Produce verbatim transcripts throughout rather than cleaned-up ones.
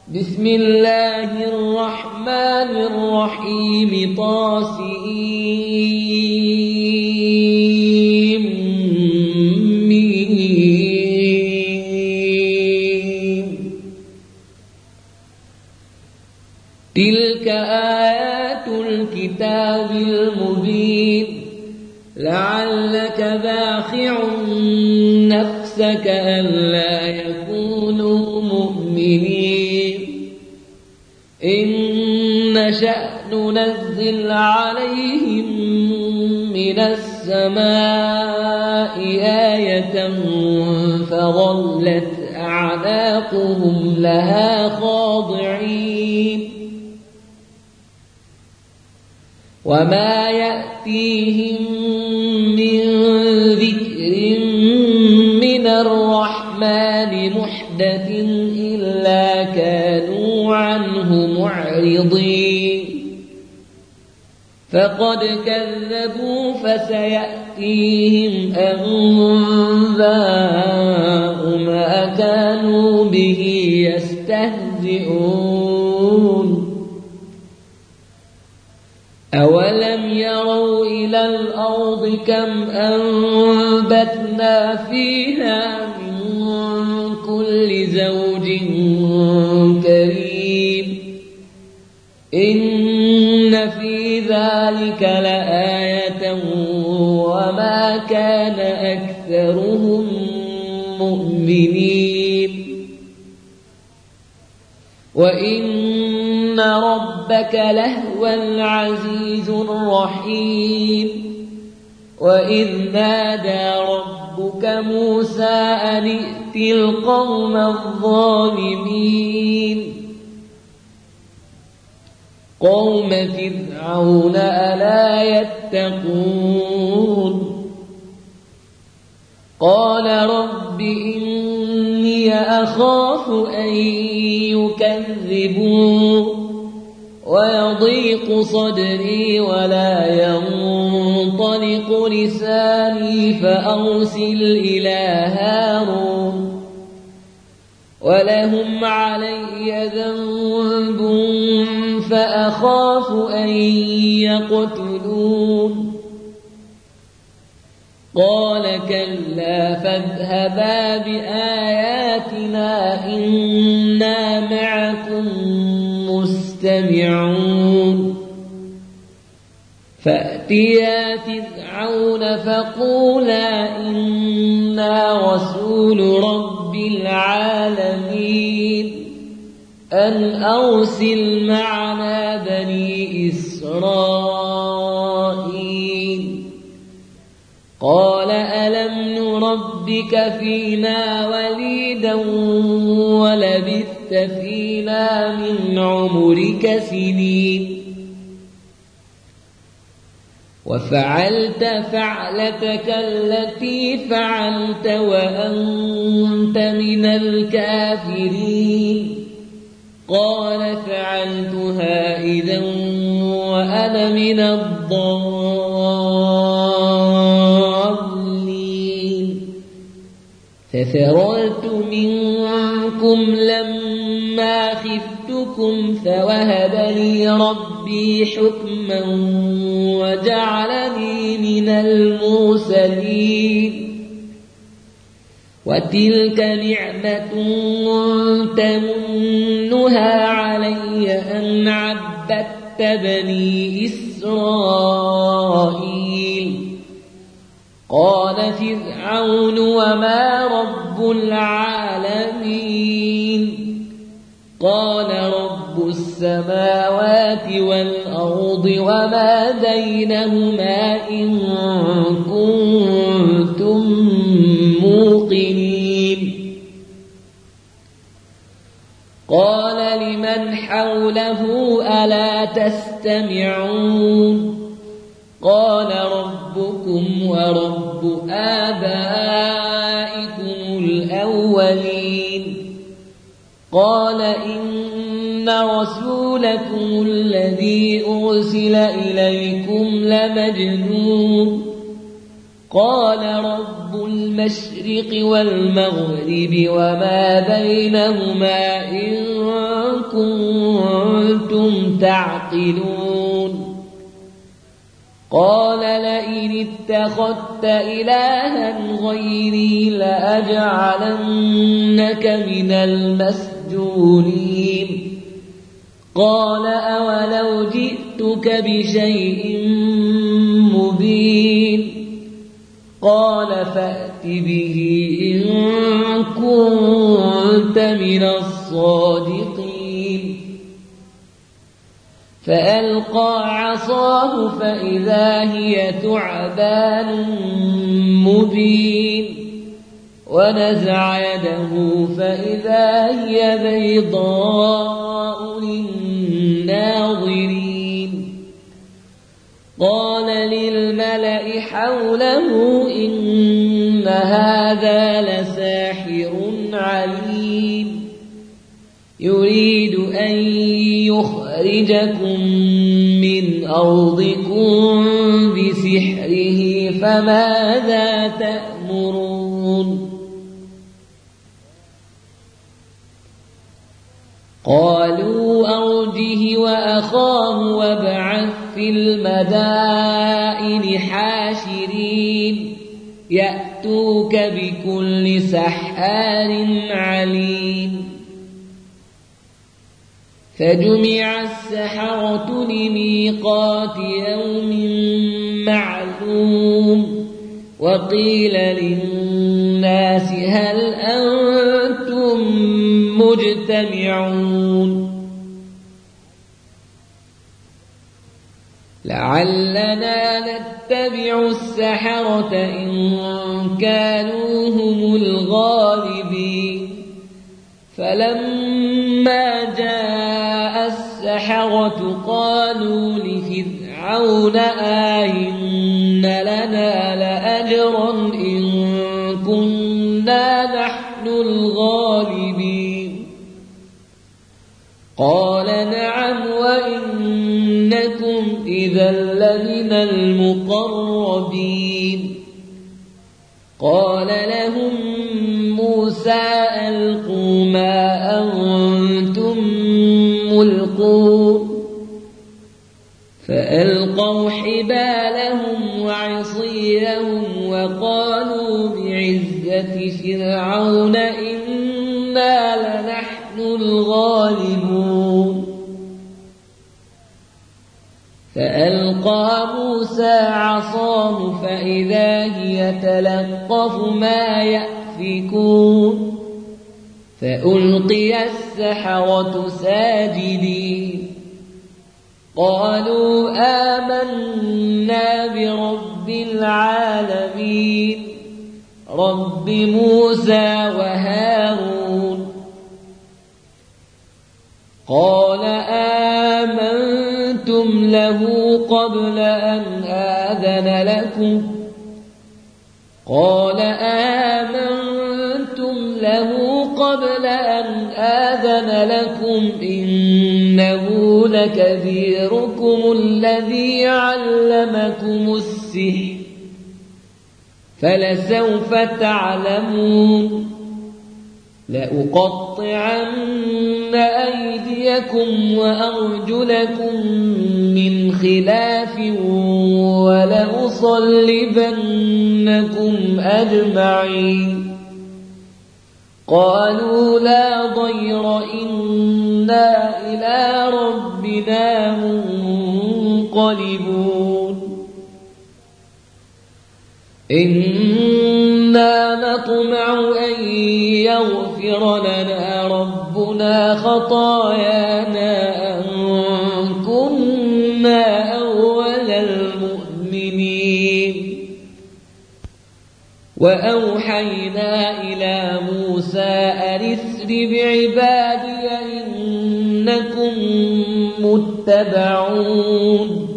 بسم الله الرحمن الرحيم طاسيم تلك آيات الكتاب المبين لعلك باخع نفسك ألا يكونوا مؤمنين إن نشأ ننزل عليهم من السماء آية فظلت أعناقهم لها خاضعين وما يأتيهم من ذكر من الرحمن محدث إلا كانوا عنه معرضين فقد كذبوا فسيأتيهم أنباء ما كانوا به يستهزئون أولم يروا إلى الأرض كم أنبتنا فيها من كل زوج كريم إن في ذلك لآية وما كان أكثرهم مؤمنين وإن ربك لهو العزيز الرحيم وإذ نادى ربك موسى أن ائت القوم الظالمين قوم فرعون ألا يتقون قال رب إني أخاف أن يكذبون ويضيق صدري ولا ينطلق لساني فأرسل إلى هارون ولهم علي ذنب فأخاف أن يقتلون قال كلا فاذهبا بآياتنا إنا معكم مستمعون فأتيا فرعون فقولا إنا رسول رب العالمين أن أرسل معنا بني إسرائيل قال ألم نربك فينا وليدا ولبثت فينا من عمرك سنين وفعلت فعلتك التي فعلت وأنت من الكافرين قال فعلتها إذا وأنا من الضالين ففررت منكم لما خفتكم فوهب لي ربي حكما وجعلني من المرسلين وتلك نعمة تمنها علي أن عبدت بني إسرائيل قال فرعون وما رب العالمين قال رب السماوات والأرض وما بينهما إن كنتم موقنين قال لمن حوله ألا تستمعون قال ربكم ورب آبائكم الأولين قال إن رسولكم الذي أرسل إليكم لمجنون قال رب المشرق والمغرب وما بينهما إن كنتم تعقلون قال لئن اتخذت إلها غيري لأجعلنك من المسجونين قال أولو جئتك بشيء مبين قال فأت به إن كنت من الصادقين فألقى عصاه فإذا هي ثعبان مبين ونزع يده فإذا هي بيضاء للناظرين قال للملأ حوله إن هذا لساحر عليم يريد أن يخرجكم من أرضكم بسحره فماذا تأمرون قالوا أرجه وأخاه وابعث في المدائن حاشرين يأتوك بكل سحار عليم فجمع السحرة لميقات يوم معلوم وقيل للناس هل أنتم مجتمعون لعلنا نتبع السحرة إن كانوا هم الغالبين فلما جاء السحرة قالوا لفرعون آئن لنا لأجرا إن كنا نحن الغالبين قال نعم وإنكم إذا لمن المقربين قال لهم موسى ألقوا ما أنتم ملقون فألقوا حبالهم وعصيهم وقالوا بعزة فرعون إنا لنحن الغالبون فألقى موسى عصاه فإذا هي تلقف ما يأفكون فألقي السحرة ساجدين قالوا آمنا برب العالمين رب موسى وهارون قال آمنتم له قبل أن آذن لكم قال آمنتم له قبل أن آذن لكم إنه لكبيركم الذي علمكم السحر فلسوف تعلمون لأقطعن أيديكم وأرجلكم من خلاف ولأصلبنكم أجمعين قالوا لا ضير إنا إلى ربنا منقلبون إنا نطمع أن يغفر لنا ربنا خطايانا أن كنا أول المؤمنين وأوحينا إلى موسى أن اسر بعبادي إنكم متبعون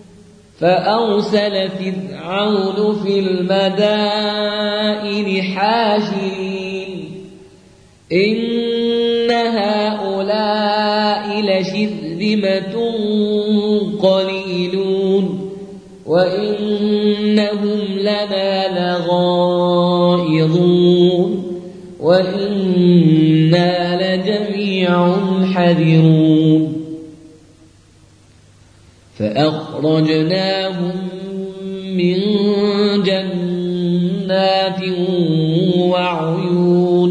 فأرسل فرعون في المدائن حاشرين إن هؤلاء لشرذمة قليلون وإنهم لنا لغائظون وإنا لجميع حذرون فأخرجناهم من جنات وعيون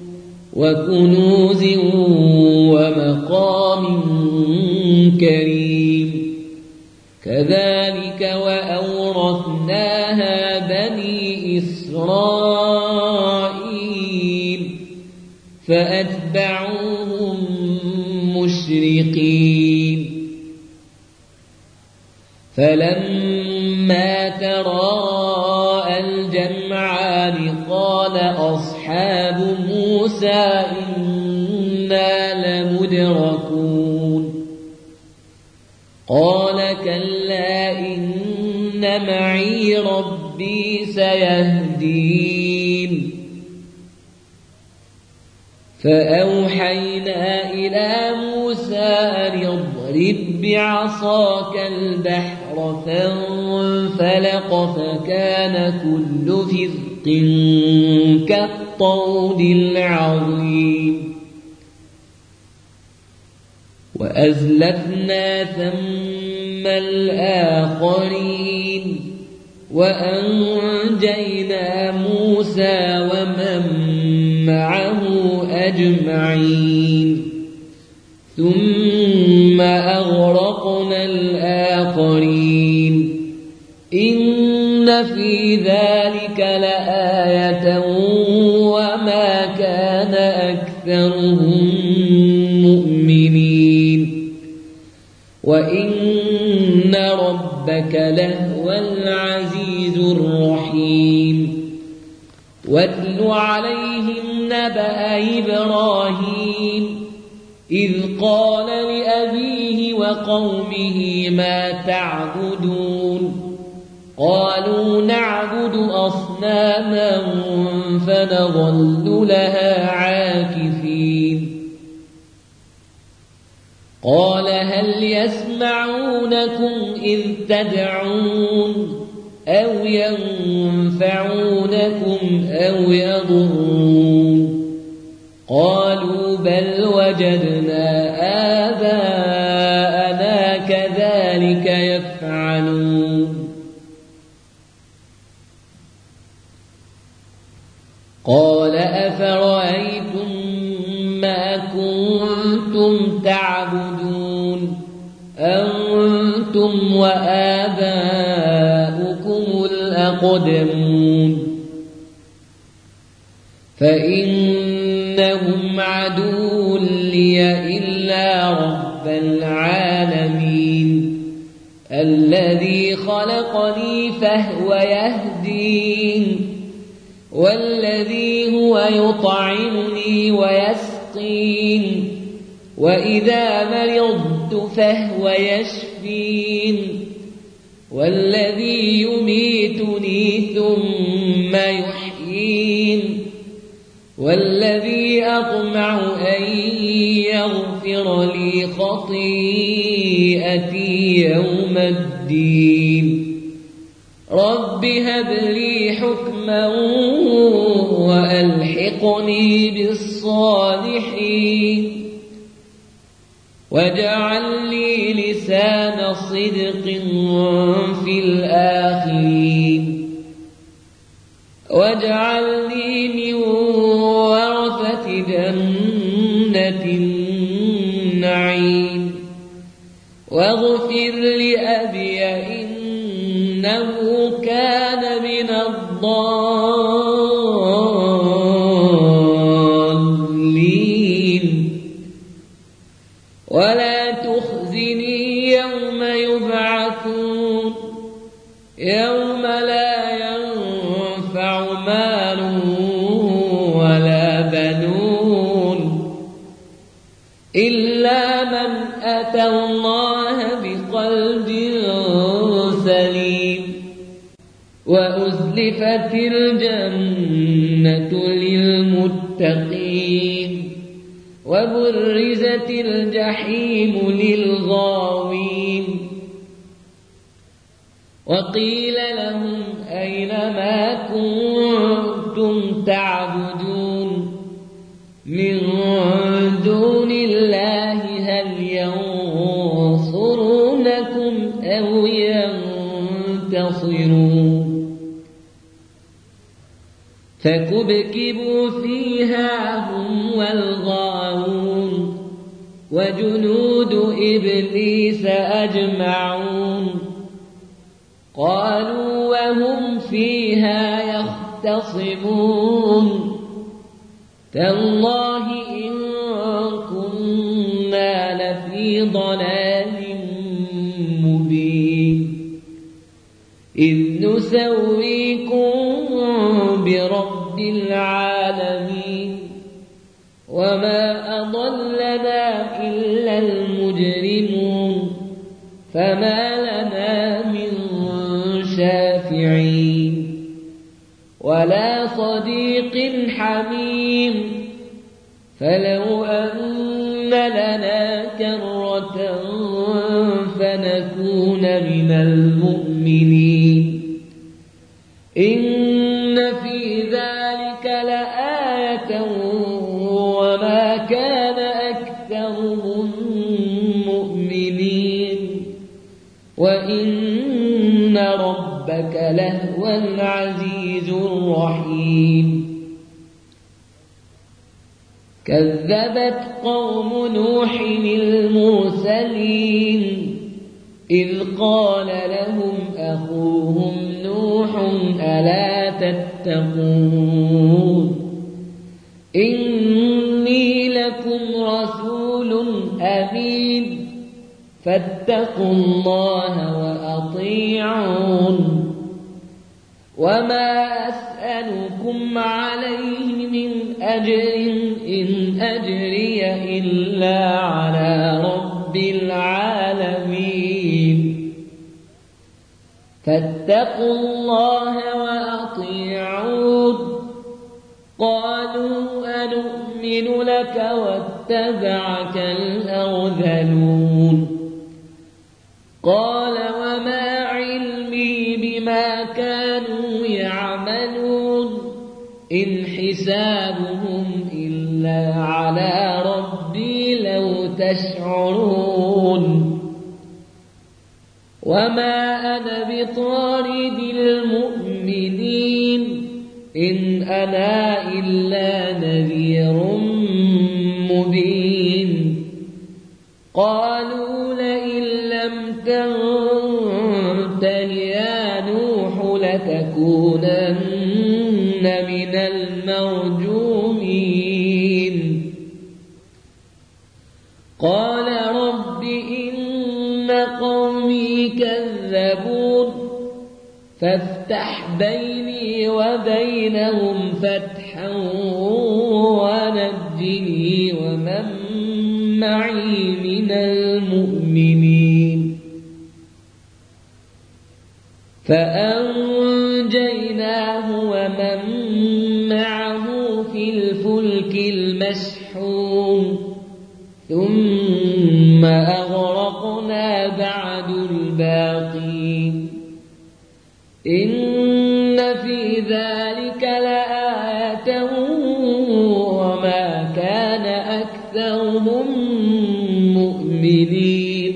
وكنوز ومقام كريم كذلك وأورثناها بني إسرائيل فأتبعوهم مشرقين فلما تراءى الجمعان قال أصحاب موسى إنا لمدركون قال كلا إن معي ربي سيهدين فأوحينا إلى موسى أن اضرب بعصاك البحر فانفلق فكان كل فرق كالطود العظيم وأزلفنا ثم الآخرين وأنجينا موسى ومن معه أجمعين ثم أغرقنا الآخرين إن في ذلك لآية وما كان أكثرهم مؤمنين وإن ربك لهو العزيز الرحيم واتل عليهم نبأ إبراهيم إذ قال لأبيه وقومه ما تعبدون قالوا نعبد أصناما فنظل لها عاكفين قال هل يسمعونكم إذ تدعون أو ينفعونكم أو يضرون قالوا بل وجدنا آباءنا كذلك يفعلون قال أفرأيتم ما كنتم تعبدون أنتم وآباؤكم الأقدمون فإنهم عدو لي إلا رب العالمين الذي خلقني فهو يهدين والذي هو يطعمني ويسقين وإذا مرضت فهو يشفين والذي يميتني ثم يحيين والذي أطمع أن يغفر لي خطيئتي يوم الدين رب هب لي حكما وألحقني بالصالحين واجعل لي لسان صدق في الآخرين واجعلني من ورثة جنة النعيم واغفر لأبي إنه كان من الضالين ولا تخزني يوم يبعثون يوم لا ينفع مال ولا بنون إلا من أتى الله بقلب سليم وأزلفت الجنة للمتقين وبرزت الجحيم للغاوين وقيل لهم أين ما كنتم تعبدون من دون الله هل ينصرونكم أو ينتصرون فكبكبوا فيها هم والغاوون وجنود إبليس أجمعون قالوا وهم فيها يختصمون تالله إن كنا لفي ضلال مبين إذ نسويكم برب العالمين وما أضلنا إلا المجرمون فما لنا من شافعين ولا صديق حميم فلو أن لنا كرة فنكون من المؤمنين إن في ذلك لآية وما كان أكثرهم مؤمنين وإن ربك لهو العزيز الرحيم كذبت قوم نوح المرسلين إذ قال لهم أخوهم نوح ألا تتقون إني لكم رسول أمين فاتقوا الله وأطيعون وما أسألكم عليه من أجر إن أجري إلا على رب العالمين فاتقوا الله وأطيعون قالوا أنؤمن لك واتبعك الأرذلون قال وما علمي بما كانوا يعملون إن حسابهم إلا على ربي لو تشعرون وما أنا بطارد المؤمنين إن أنا إلا نذير مبين قالوا لئن لم تنته يا نوح لتكونن من المرجومين قال رب إن قومي كذبون فافتح بيني وبينهم فتحا ونجني ومن معي من المؤمنين فأنجيناه ومن معه في الفلك المشحون ثم أغرقنا بعد الباقين إن في ذلك لآية وما كان أكثرهم مؤمنين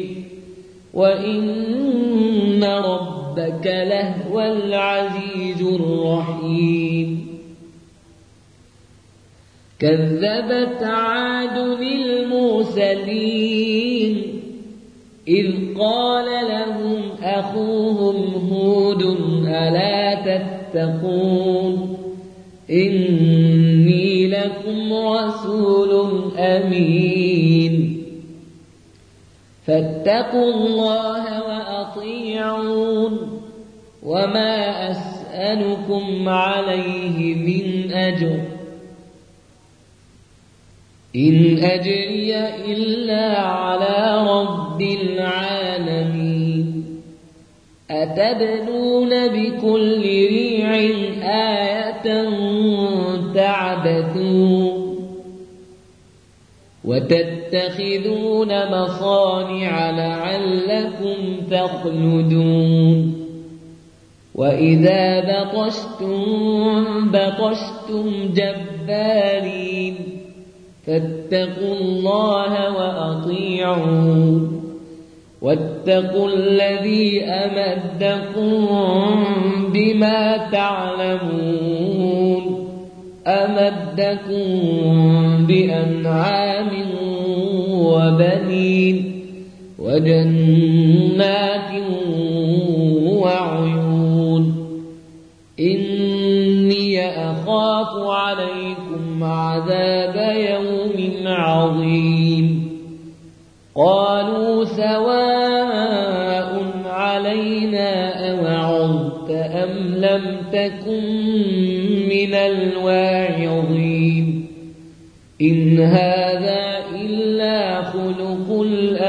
وإن ربك لهو العزيز الرحيم كذبت عاد المرسلين إذ قال لهم أخوهم هود ألا تتقون إني لكم رسول أمين فاتقوا الله وأطيعون وما أسألكم عليه من أجر إن أجري إلا على رب العالمين أتبنون بكل ريع آية تعبثون وتتخذون مصانع لعلكم تخلدون وإذا بطشتم بطشتم جبارين فاتقوا الله وأطيعون واتقوا الذي أمدكم بما تعلمون أمدكم بأنعام وبنين وجنات وعيون إني أخاف عليكم عذاب يوم عظيم قالوا سواء علينا أوعظت أم لم تكن من الواعظين إن هذا إلا خلق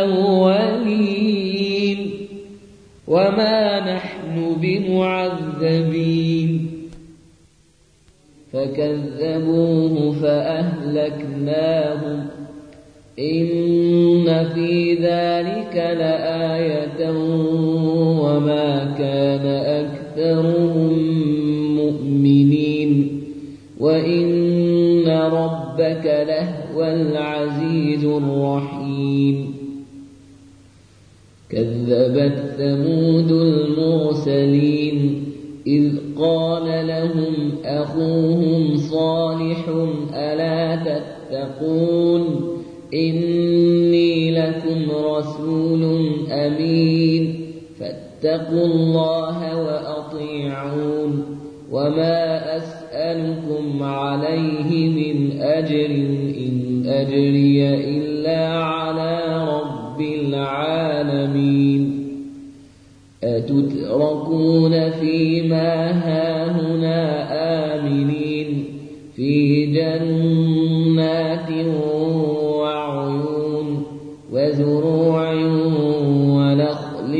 الأولين وما نحن بمعذبين فكذبوه فأهلكناهم إن في ذلك لآية وما كان أكثرهم مؤمنين وإن ربك لهو العزيز الرحيم كذبت ثمود المرسلين إذ قال لهم أخوهم صالح ألا تتقون إني لكم رسول أمين فاتقوا الله وأطيعون وما أسألكم عليه من أجر إن أجري إلا على رب العالمين أتتركون فيما هاهنا آمنين في جنات وعيون وزروع ونخل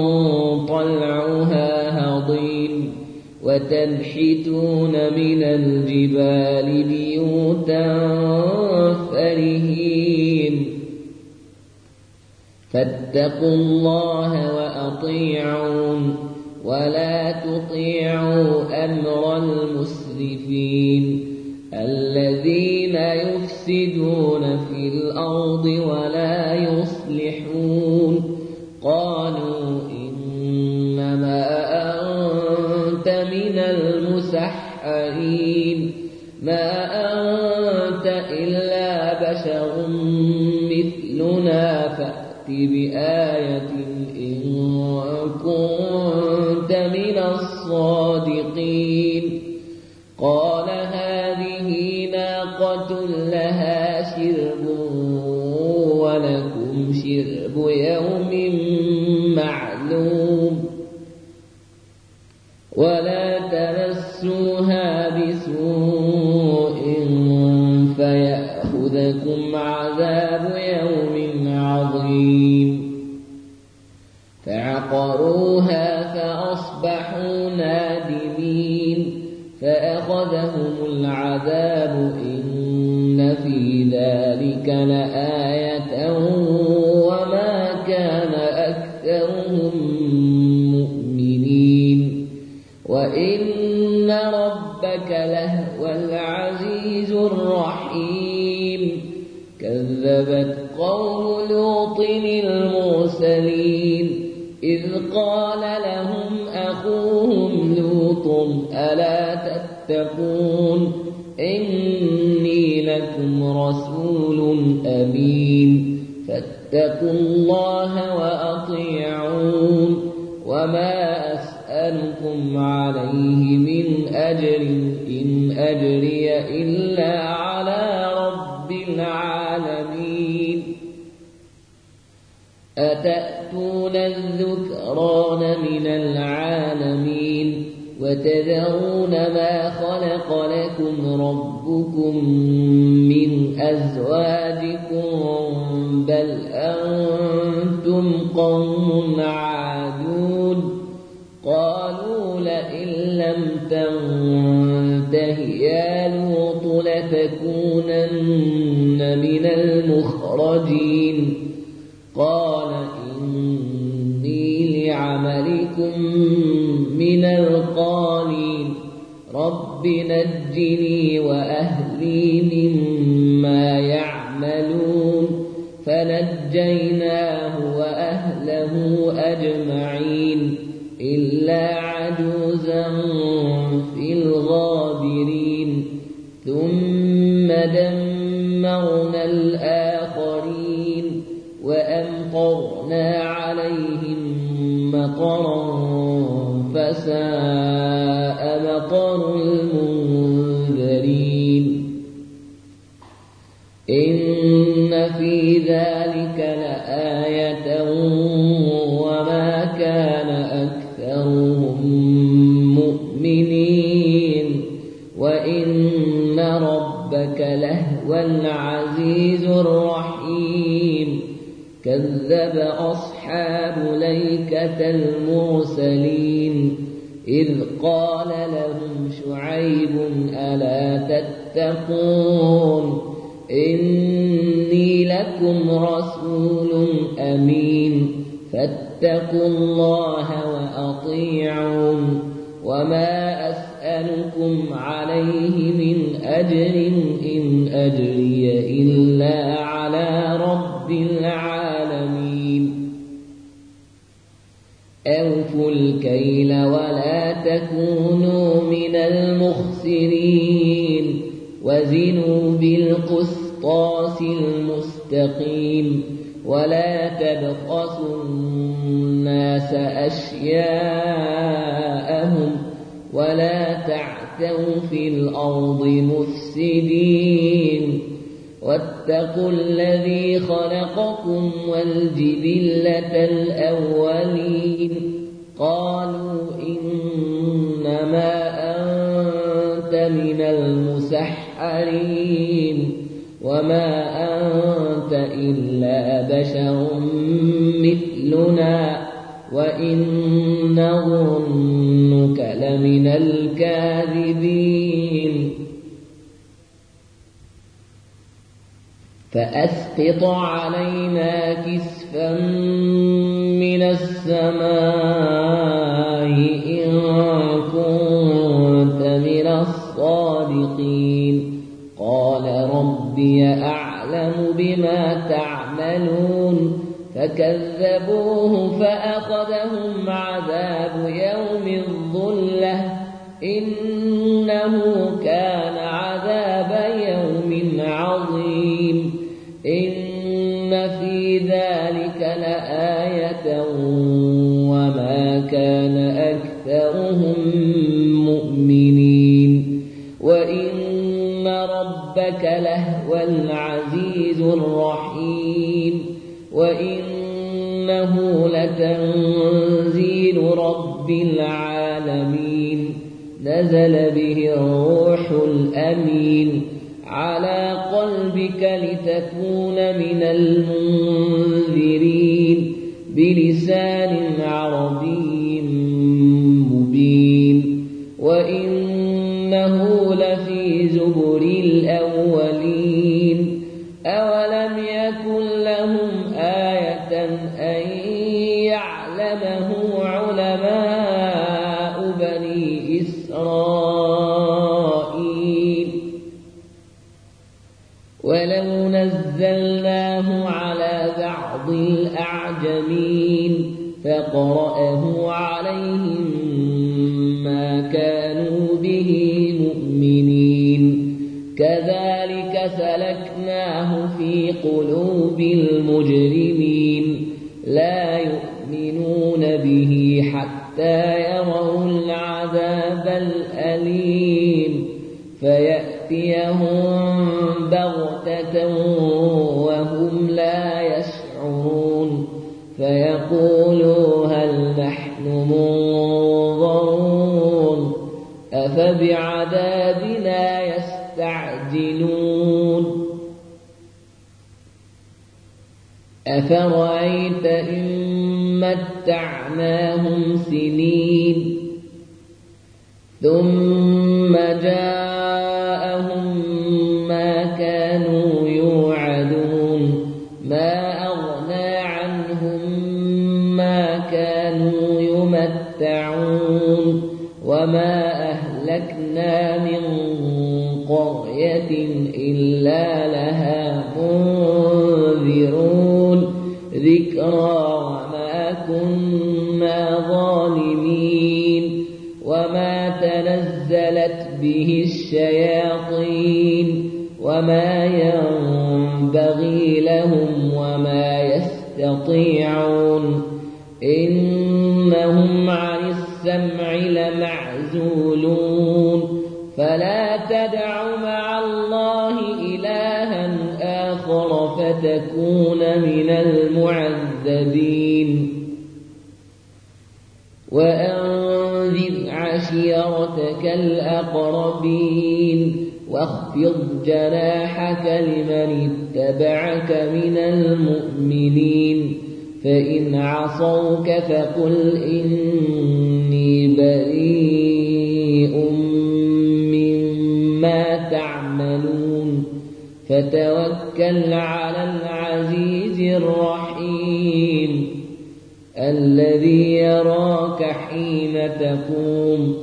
طلعها هضيم وتنحتون من الجبال بيوتا فرهين فاتقوا الله وأطيعون ولا تطيعوا أمر المسرفين الذين يفسدون في الأرض ولا يصلحون قالوا إنما أنت من المسحرين ما أنت إلا بشر مثلنا فأت بآية إن كنت من الصادقين قال هذه ناقة لها شرب ولكم شرب يوم معلوم ولا تمسوها بسوء فيأخذكم عذاب يوم عظيم فعقروها فأصبحوا نادمين فأخذهم العذاب إن في ذلك لآية وما كان أكثرهم مؤمنين وإن ربك لهو العزيز الرحيم كذبت قوم لوط المرسلين إذ قال لهم أخوهم لوط ألا تتقون إني لكم رسول أمين فاتقوا الله وأطيعون وما أسألكم عليه من أجر إن أجري إلا على رب العالمين أتأتون الذكران من العالمين وتذرون ما خلق لكم ربكم من أزواجكم بل أنتم قوم عادون قالوا لئن لم تنته يا لوط لتكونن من المخرجين قال إني لعملكم من القالين رب نجني وأهلي مما يعلمون فنجيناه وأهله أجمعين إلا عجوزا في الغابرين ثم دمرنا الآخرين وأمطرنا عليهم مطرا فساء مطر المنذرين إن في ذلك لآية وما كان أكثرهم مؤمنين وإن ربك لهو العزيز الرحيم كذب أصحاب الأيكة المرسلين إذ قال لهم شعيب ألا تتقون إني لكم رسول أمين فاتقوا الله وأطيعون وما أسألكم عليه من أجر إن أجري إلا على رب العالمين أوفوا الكيل ولا تكونوا من المخسرين وزنوا بالقسطاس المستقيم ولا تبخسوا الناس أشياءهم ولا تعثوا في الأرض مفسدين واتقوا الذي خلقكم والجبلة الأولين قالوا إنما أنت من المسحرين وما أنت إلا بشر مثلنا وإن نظنك لمن الكاذبين فأسقط علينا كسفا من السماء إن كنت من الصادقين قال ربي أعلم بما تعملون فكذبوه فأخذهم عذاب يوم الظلة إنه كان عذاب يوم عظيم إن في ذلك لآية وما كان أكثرهم مؤمنين وإن ربك لهو العزيز الرحيم وإنه لتنزيل رب العالمين نزل به الروح الأمين على قلبك لتكون من المنذرين بلسان عربي مبين وإنه لفي زبر الأولين أولم يكن لهم آية أن يعلمه علماء بني إسرائيل ولو نزلناه على بعض الأعجمين فقرأه عليهم ما كانوا به مؤمنين كذلك سلكناه في قلوب المجرمين لا يؤمنون به حتى يروا العذاب الأليم فيأتيهم بغتة وهم لا يشعرون فيقولوا هل نحن منظرون أفبعذابنا يستعجلون أفرأيت إن متعناهم سنين ثم جاءهم ما كانوا يوعدون ما أغنى عنهم ما كانوا يمتعون وما أهلكنا من قرية إلا لها منذرون ذكرى وما كنا ظالمين وما تنزلت به الشياطين وما ينبغي لهم وما يستطيعون إنهم عن السمع لمعزولون فلا تدع مع الله إلها آخر فتكون من المعذبين وأنذر عشيرتك الأقربين واخفض جناحك لمن اتبعك من المؤمنين فإن عصوك فقل إني بريء مما تعملون فتوكل على العزيز الرحيم الذي يراك حين تقوم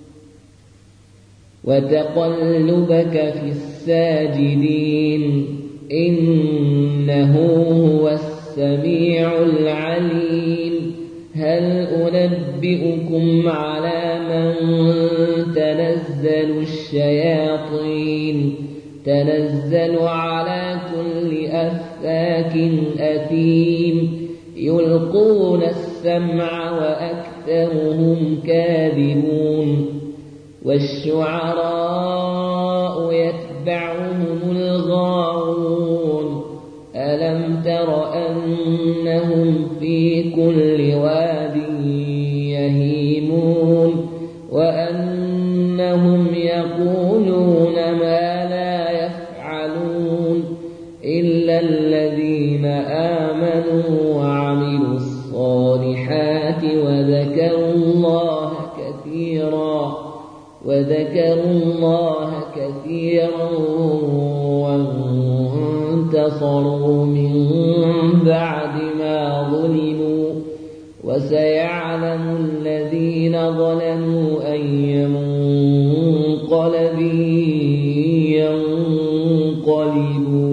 وتقلبك في الساجدين إنه هو السميع العليم هل أنبئكم على من تنزل الشياطين تنزل على كل أفاك أثيم يلقون السمع وأكثرهم كاذبون والشعراء يتبعهم الغاوون ألم تر أنهم في كل واد يهيمون وأنهم يقولون ما لا يفعلون إلا الذين آمنوا وعملوا الصالحات وذكروا الله كثيرا وذكروا الله كثيرا وانتصروا من بعد ما ظلموا وسيعلم الذين ظلموا أي منقلب ينقلبون